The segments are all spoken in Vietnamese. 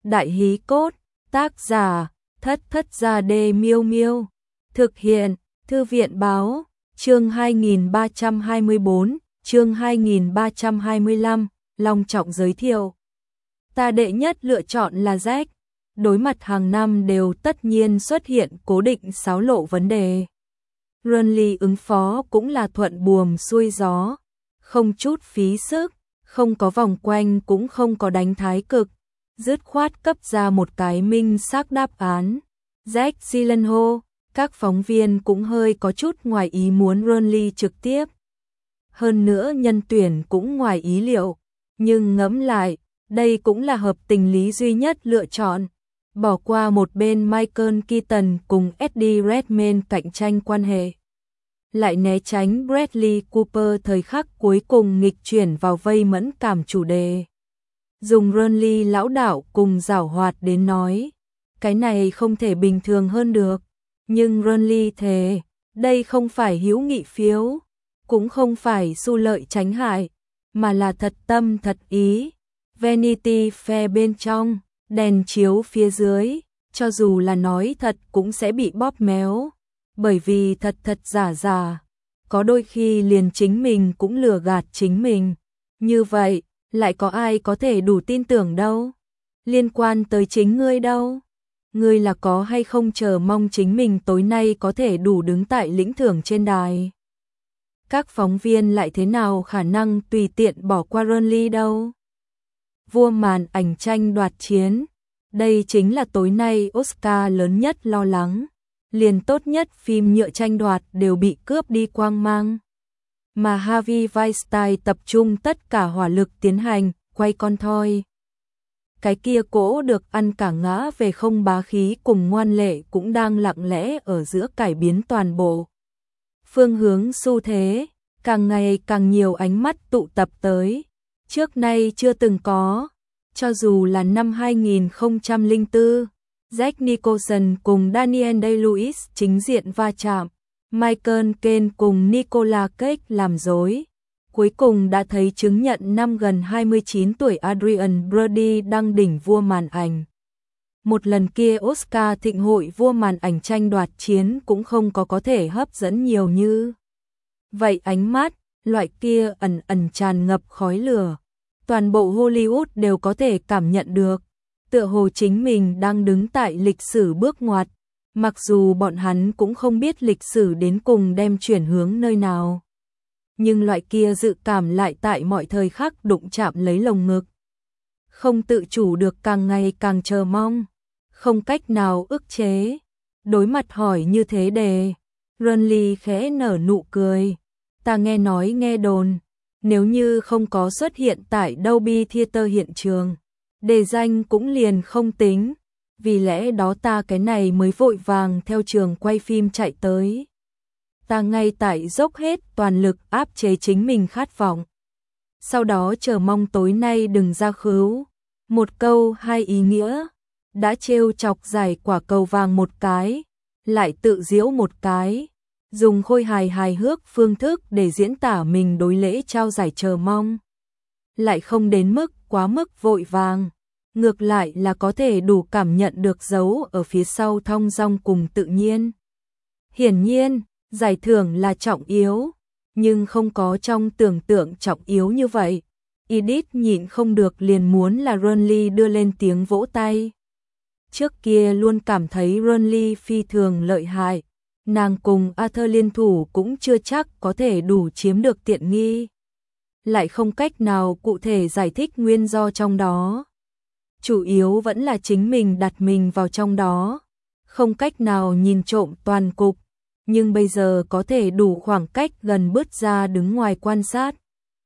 Đại hí cốt, tác giả, Thất Thất Gia Đê Miêu Miêu. Thực hiện, Thư viện báo, chương 2324, chương 2325, long trọng giới thiệu. Ta đệ nhất lựa chọn là Jack. Đối mặt hàng năm đều tất nhiên xuất hiện cố định xáo lộ vấn đề. Renly ứng phó cũng là thuận buồm xuôi gió, không chút phí sức, không có vòng quanh cũng không có đánh thái cực, dứt khoát cấp ra một cái minh xác đáp án. Jack Gyllenhaal, các phóng viên cũng hơi có chút ngoài ý muốn Renly trực tiếp. Hơn nữa nhân tuyển cũng ngoài ý liệu, nhưng ngẫm lại, đây cũng là hợp tình lý duy nhất lựa chọn. Bỏ qua một bên Michael Keaton cùng Eddie Redmayne cạnh tranh quan hệ. Lại né tránh Bradley Cooper thời khắc cuối cùng nghịch chuyển vào vây mẫn cảm chủ đề. Dùng Renly lão đạo cùng giảo hoạt đến nói. Cái này không thể bình thường hơn được. Nhưng Renly thề, đây không phải hữu nghị phiếu, cũng không phải xu lợi tránh hại, mà là thật tâm thật ý. Vanity Fair bên trong, đèn chiếu phía dưới, cho dù là nói thật cũng sẽ bị bóp méo, bởi vì thật thật giả giả, có đôi khi liền chính mình cũng lừa gạt chính mình. Như vậy, lại có ai có thể đủ tin tưởng đâu? Liên quan tới chính ngươi đâu? Ngươi là có hay không chờ mong chính mình tối nay có thể đủ đứng tại lĩnh thưởng trên đài? Các phóng viên lại thế nào khả năng tùy tiện bỏ qua Renly đâu? Vua màn ảnh tranh đoạt chiến, đây chính là tối nay Oscar lớn nhất lo lắng. Liền tốt nhất phim nhựa tranh đoạt đều bị cướp đi quang mang. Mà Harvey Weinstein tập trung tất cả hỏa lực tiến hành, quay con thoi. Cái kia cỗ được ăn cả ngã về không bá khí cùng ngoan lệ cũng đang lặng lẽ ở giữa cải biến toàn bộ. Phương hướng xu thế, càng ngày càng nhiều ánh mắt tụ tập tới. Trước nay chưa từng có, cho dù là năm 2004, Jack Nicholson cùng Daniel Day-Lewis chính diện va chạm, Michael Caine cùng Nicolas Cage làm dối. Cuối cùng đã thấy chứng nhận năm gần 29 tuổi Adrian Brody đăng đỉnh vua màn ảnh. Một lần kia Oscar thịnh hội vua màn ảnh tranh đoạt chiến cũng không có thể hấp dẫn nhiều như vậy ánh mắt, loại kia ẩn ẩn tràn ngập khói lửa. Toàn bộ Hollywood đều có thể cảm nhận được, tựa hồ chính mình đang đứng tại lịch sử bước ngoặt, mặc dù bọn hắn cũng không biết lịch sử đến cùng đem chuyển hướng nơi nào. Nhưng loại kia dự cảm lại tại mọi thời khắc đụng chạm lấy lồng ngực. Không tự chủ được càng ngày càng chờ mong, không cách nào ức chế. Đối mặt hỏi như thế đề, Renly khẽ nở nụ cười. Ta nghe nói nghe đồn, nếu như không có xuất hiện tại Dolby Theater hiện trường, đề danh cũng liền không tính, vì lẽ đó ta cái này mới vội vàng theo trường quay phim chạy tới. Ta ngay tại dốc hết toàn lực áp chế chính mình khát vọng. Sau đó chờ mong tối nay đừng ra khứu. Một câu hai ý nghĩa, đã trêu chọc giải quả cầu vàng một cái, lại tự giễu một cái. Dùng khôi hài hài hước phương thức để diễn tả mình đối lễ trao giải chờ mong. Lại không đến mức quá mức vội vàng, ngược lại là có thể đủ cảm nhận được dấu ở phía sau thong dong cùng tự nhiên. Hiển nhiên, giải thưởng là trọng yếu, nhưng không có trong tưởng tượng trọng yếu như vậy. Edith nhịn không được liền muốn là Renly đưa lên tiếng vỗ tay. Trước kia luôn cảm thấy Renly phi thường lợi hại. Nàng cùng Arthur liên thủ cũng chưa chắc có thể đủ chiếm được tiện nghi. Lại không cách nào cụ thể giải thích nguyên do trong đó. Chủ yếu vẫn là chính mình đặt mình vào trong đó. Không cách nào nhìn trộm toàn cục. Nhưng bây giờ có thể đủ khoảng cách gần bước ra đứng ngoài quan sát.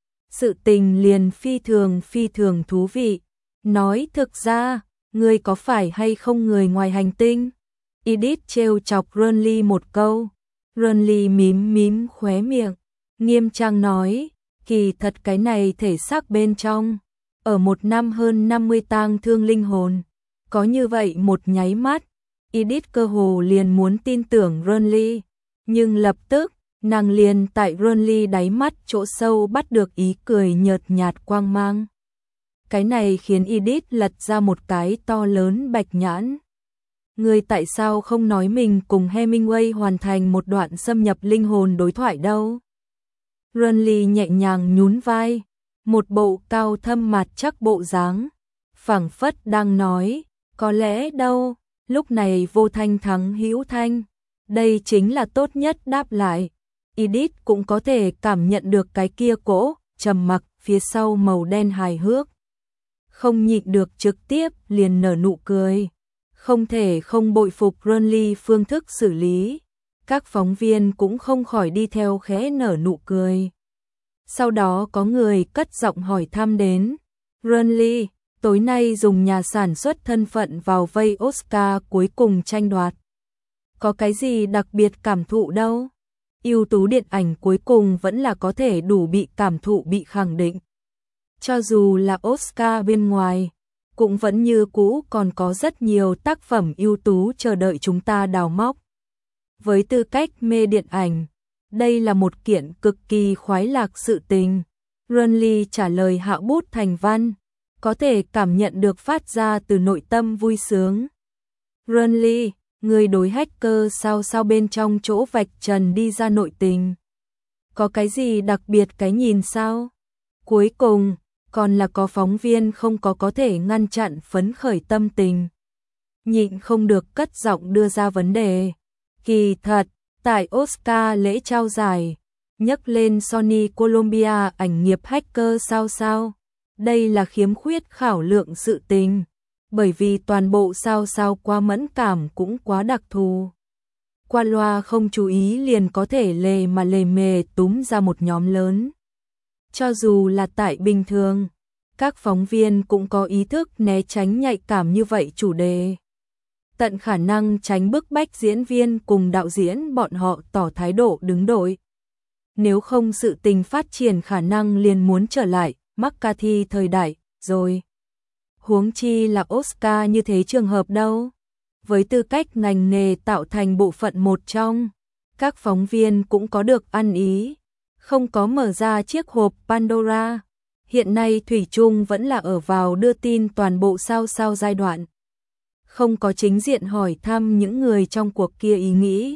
Sự tình liền phi thường thú vị. Nói thực ra, ngươi có phải hay không người ngoài hành tinh? Edith trêu chọc Renly một câu. Renly mím khóe miệng, nghiêm trang nói, kỳ thật cái này thể xác bên trong, ở một năm hơn 50 tang thương linh hồn. Có như vậy một nháy mắt, Edith cơ hồ liền muốn tin tưởng Renly, nhưng lập tức, nàng liền tại Renly đáy mắt chỗ sâu bắt được ý cười nhợt nhạt quang mang. Cái này khiến Edith lật ra một cái to lớn bạch nhãn. Ngươi tại sao không nói mình cùng Hemingway hoàn thành một đoạn xâm nhập linh hồn đối thoại đâu? Renly nhẹ nhàng nhún vai, một bộ cao thâm mặt chắc bộ dáng, phảng phất đang nói, có lẽ đâu, lúc này vô thanh thắng hữu thanh. Đây chính là tốt nhất đáp lại. Edith cũng có thể cảm nhận được cái kia cỗ trầm mặc phía sau màu đen hài hước. Không nhịn được trực tiếp liền nở nụ cười. Không thể không bội phục Renly phương thức xử lý. Các phóng viên cũng không khỏi đi theo khẽ nở nụ cười. Sau đó có người cất giọng hỏi thăm đến. Renly, tối nay dùng nhà sản xuất thân phận vào vây Oscar cuối cùng tranh đoạt. Có cái gì đặc biệt cảm thụ đâu? Ưu tú điện ảnh cuối cùng vẫn là có thể đủ bị cảm thụ bị khẳng định. Cho dù là Oscar bên ngoài, cũng vẫn như cũ còn có rất nhiều tác phẩm ưu tú chờ đợi chúng ta đào móc. Với tư cách mê điện ảnh, đây là một kiện cực kỳ khoái lạc sự tình. Renly trả lời hạ bút thành văn, có thể cảm nhận được phát ra từ nội tâm vui sướng. Renly, người đối hacker sao bên trong chỗ vạch trần đi ra nội tình. Có cái gì đặc biệt cái nhìn sao? Cuối cùng, còn là có phóng viên không có thể ngăn chặn phấn khởi tâm tình. Nhịn không được cất giọng đưa ra vấn đề. Kỳ thật, tại Oscar lễ trao giải, nhắc lên Sony Columbia ảnh nghiệp hacker sao. Đây là khiếm khuyết khảo lượng sự tình. Bởi vì toàn bộ sao quá mẫn cảm cũng quá đặc thù. Qua loa không chú ý liền có thể lề mề túm ra một nhóm lớn. Cho dù là tại bình thường, các phóng viên cũng có ý thức né tránh nhạy cảm như vậy chủ đề. Tận khả năng tránh bức bách diễn viên cùng đạo diễn bọn họ tỏ thái độ đứng đội. Nếu không sự tình phát triển khả năng liền muốn trở lại McCarthy thời đại rồi. Huống chi là Oscar như thế trường hợp đâu. Với tư cách ngành nghề tạo thành bộ phận một trong, các phóng viên cũng có được ăn ý, không có mở ra chiếc hộp Pandora. Hiện nay thủy chung vẫn là ở vào đưa tin toàn bộ sao giai đoạn. Không có chính diện hỏi thăm những người trong cuộc kia ý nghĩ.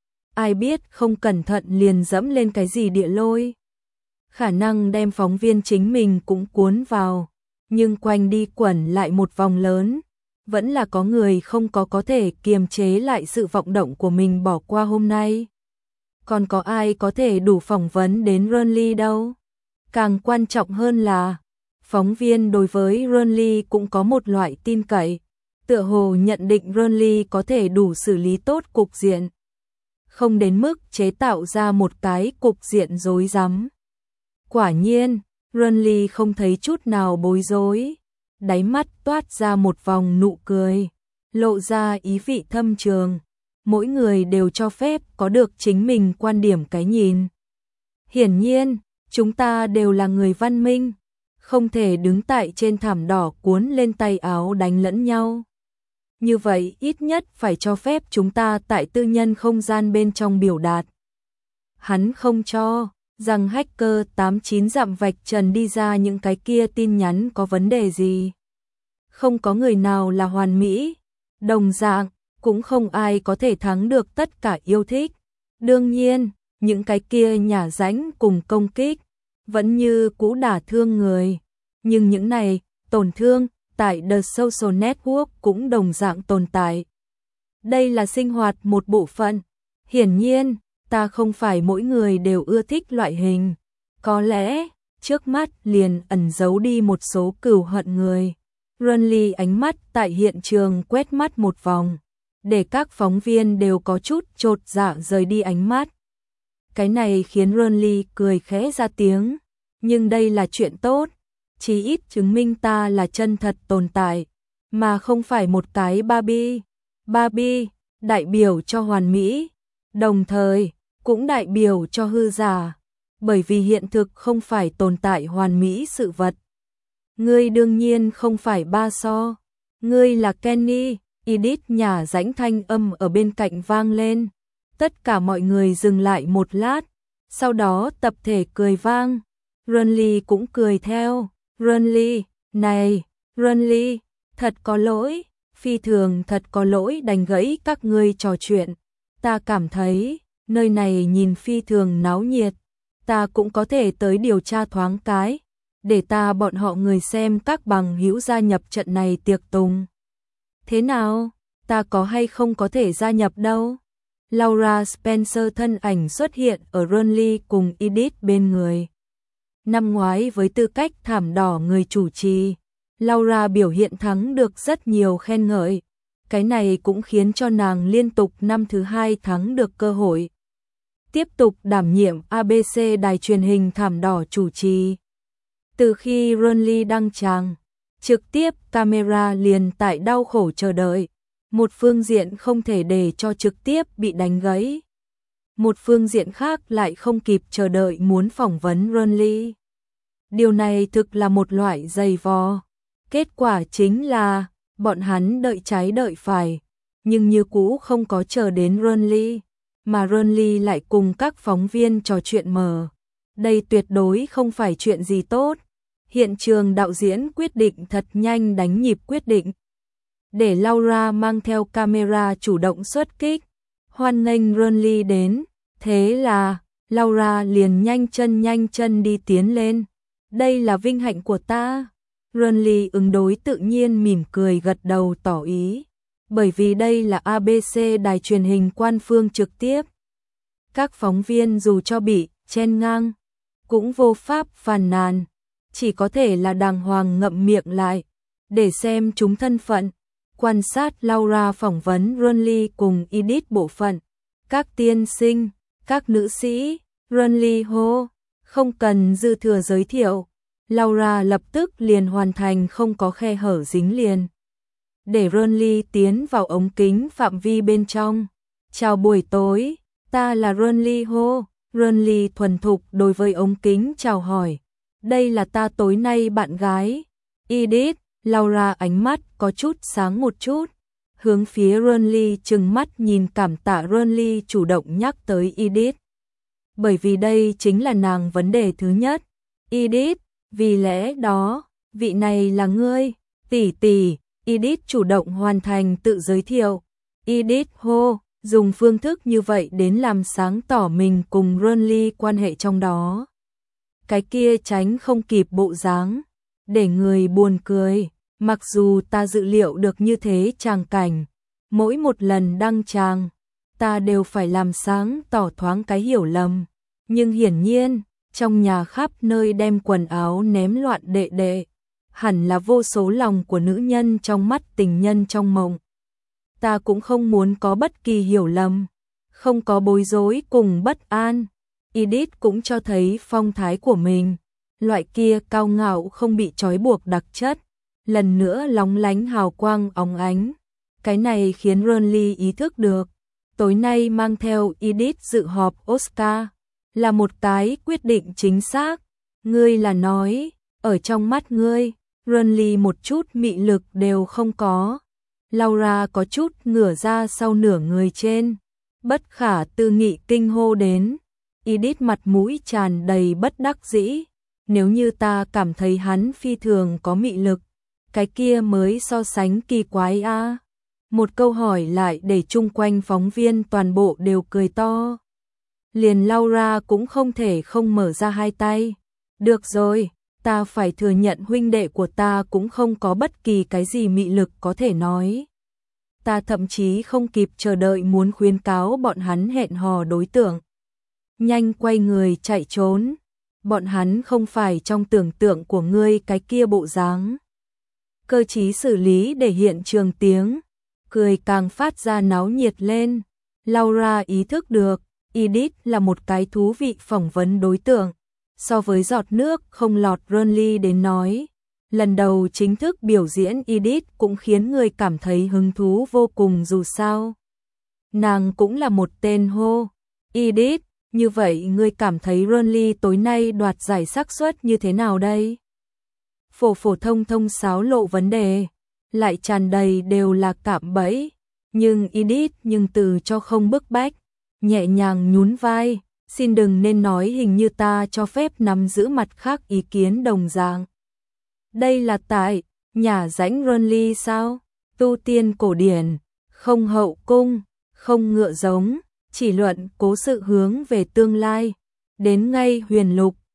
Ai biết không cẩn thận liền dẫm lên cái gì địa lôi. Khả năng đem phóng viên chính mình cũng cuốn vào. Nhưng quanh đi quẩn lại một vòng lớn, vẫn là có người không có thể kiềm chế lại sự vọng động của mình bỏ qua hôm nay. Còn có ai có thể đủ phỏng vấn đến Renly đâu? Càng quan trọng hơn là, phóng viên đối với Renly cũng có một loại tin cậy, tựa hồ nhận định Renly có thể đủ xử lý tốt cục diện. Không đến mức chế tạo ra một cái cục diện rối rắm. Quả nhiên, Renly không thấy chút nào bối rối, đáy mắt toát ra một vòng nụ cười, lộ ra ý vị thâm trường. Mỗi người đều cho phép có được chính mình quan điểm cái nhìn. Hiển nhiên, chúng ta đều là người văn minh, không thể đứng tại trên thảm đỏ cuốn lên tay áo đánh lẫn nhau. Như vậy ít nhất phải cho phép chúng ta tại tư nhân không gian bên trong biểu đạt. Hắn không cho rằng hacker 89 dặm vạch trần đi ra những cái kia tin nhắn có vấn đề gì. Không có người nào là hoàn mỹ, đồng dạng, cũng không ai có thể thắng được tất cả yêu thích. Đương nhiên, những cái kia nhả rãnh cùng công kích, vẫn như cũ đả thương người. Nhưng những này, tổn thương, tại The Social Network cũng đồng dạng tồn tại. Đây là sinh hoạt một bộ phận. Hiển nhiên, ta không phải mỗi người đều ưa thích loại hình. Có lẽ, trước mắt liền ẩn giấu đi một số cừu hận người. Renly ánh mắt tại hiện trường quét mắt một vòng, để các phóng viên đều có chút chột dạ rời đi ánh mắt. Cái này khiến Renly cười khẽ ra tiếng, nhưng đây là chuyện tốt, chí ít chứng minh ta là chân thật tồn tại, mà không phải một cái Barbie. Barbie đại biểu cho hoàn mỹ, đồng thời cũng đại biểu cho hư giả, bởi vì hiện thực không phải tồn tại hoàn mỹ sự vật. Ngươi đương nhiên không phải Ba So, ngươi là Kenny. Edith nhả rãnh thanh âm ở bên cạnh vang lên. Tất cả mọi người dừng lại một lát, sau đó tập thể cười vang. Renly cũng cười theo. Renly, Này, Renly, thật có lỗi, phi thường thật có lỗi đành gãy các ngươi trò chuyện. Ta cảm thấy, nơi này nhìn phi thường náo nhiệt, ta cũng có thể tới điều tra thoáng cái, để bọn họ người xem các bằng hữu gia nhập trận này tiệc tùng. Thế nào, ta có hay không có thể gia nhập đâu? Laura Spencer thân ảnh xuất hiện ở Renly cùng Edith bên người. Năm ngoái với tư cách thảm đỏ người chủ trì, Laura biểu hiện thắng được rất nhiều khen ngợi. Cái này cũng khiến cho nàng liên tục năm thứ 2 thắng được cơ hội tiếp tục đảm nhiệm ABC đài truyền hình thảm đỏ chủ trì. Từ khi Renly đăng tràng, trực tiếp camera liền tại đau khổ chờ đợi. Một phương diện không thể để cho trực tiếp bị đánh gãy. Một phương diện khác lại không kịp chờ đợi muốn phỏng vấn Renly. Điều này thực là một loại dày vò. Kết quả chính là bọn hắn đợi trái đợi phải, nhưng như cũ không có chờ đến Renly, mà Renly lại cùng các phóng viên trò chuyện mờ. Đây tuyệt đối không phải chuyện gì tốt. Hiện trường đạo diễn quyết định thật nhanh đánh nhịp quyết định, để Laura mang theo camera chủ động xuất kích, hoan nghênh Renly đến. Thế là Laura liền nhanh chân đi tiến lên. Đây là vinh hạnh của ta. Renly ứng đối tự nhiên mỉm cười gật đầu tỏ ý, bởi vì đây là ABC đài truyền hình quan phương trực tiếp. Các phóng viên dù cho bị chen ngang, cũng vô pháp phàn nàn, chỉ có thể là đàng hoàng ngậm miệng lại, để xem chúng thân phận. Quan sát Laura phỏng vấn Renly cùng Edith bộ phận. Các tiên sinh, các nữ sĩ, Renly hô, không cần dư thừa giới thiệu. Laura lập tức liền hoàn thành không có khe hở dính liền. Để Renly tiến vào ống kính phạm vi bên trong. Chào buổi tối, ta là Renly hô. Renly thuần thục đối với ống kính chào hỏi. Đây là ta tối nay bạn gái, Edith. Laura ánh mắt có chút sáng một chút, hướng phía Renly trừng mắt nhìn cảm tạ Renly chủ động nhắc tới Edith. Bởi vì đây chính là nàng vấn đề thứ nhất. Edith, vì lẽ đó, vị này là ngươi, tỷ tỷ. Edith chủ động hoàn thành tự giới thiệu. Edith hô, dùng phương thức như vậy đến làm sáng tỏ mình cùng Renly quan hệ trong đó. Cái kia tránh không kịp bộ dáng, để người buồn cười. Mặc dù ta dự liệu được như thế tràng cảnh, mỗi một lần đăng tràng, ta đều phải làm sáng tỏ thoáng cái hiểu lầm. Nhưng hiển nhiên, trong nhà khắp nơi đem quần áo ném loạn đệ đệ, hẳn là vô số lòng của nữ nhân trong mắt tình nhân trong mộng. Ta cũng không muốn có bất kỳ hiểu lầm, không có bối rối cùng bất an. Edith cũng cho thấy phong thái của mình, loại kia cao ngạo không bị trói buộc đặc chất, lần nữa lóng lánh hào quang óng ánh. Cái này khiến Renly ý thức được, tối nay mang theo Edith dự họp Oscar là một cái quyết định chính xác. Ngươi là nói, ở trong mắt ngươi, Renly một chút mị lực đều không có. Laura có chút ngửa ra sau nửa người trên, bất khả tư nghị kinh hô đến. Edith mặt mũi tràn đầy bất đắc dĩ. Nếu như ta cảm thấy hắn phi thường có mị lực, cái kia mới so sánh kỳ quái a. Một câu hỏi lại để chung quanh phóng viên toàn bộ đều cười to. Liền Laura cũng không thể không mở ra hai tay. Được rồi, ta phải thừa nhận huynh đệ của ta cũng không có bất kỳ cái gì mị lực có thể nói. Ta thậm chí không kịp chờ đợi muốn khuyến cáo bọn hắn hẹn hò đối tượng. Nhanh quay người chạy trốn. Bọn hắn không phải trong tưởng tượng của ngươi cái kia bộ dáng. Cơ trí xử lý để hiện trường tiếng cười càng phát ra náo nhiệt lên. Laura ý thức được, Edith là một cái thú vị phỏng vấn đối tượng. So với giọt nước không lọt Renly đến nói, lần đầu chính thức biểu diễn Edith cũng khiến người cảm thấy hứng thú vô cùng dù sao. Nàng cũng là một tên hô. Edith, như vậy ngươi cảm thấy Renly tối nay đoạt giải xác suất như thế nào đây? Phổ thông xáo lộ vấn đề, lại tràn đầy đều là cạm bẫy. Nhưng Edith từ cho không bức bách, nhẹ nhàng nhún vai, xin đừng nên nói hình như ta cho phép nắm giữ mặt khác ý kiến đồng dạng. Đây là tại nhà rãnh Rönli sao? Tu tiên cổ điển, không hậu cung, không ngựa giống, chỉ luận cố sự hướng về tương lai. Đến ngay huyền lục,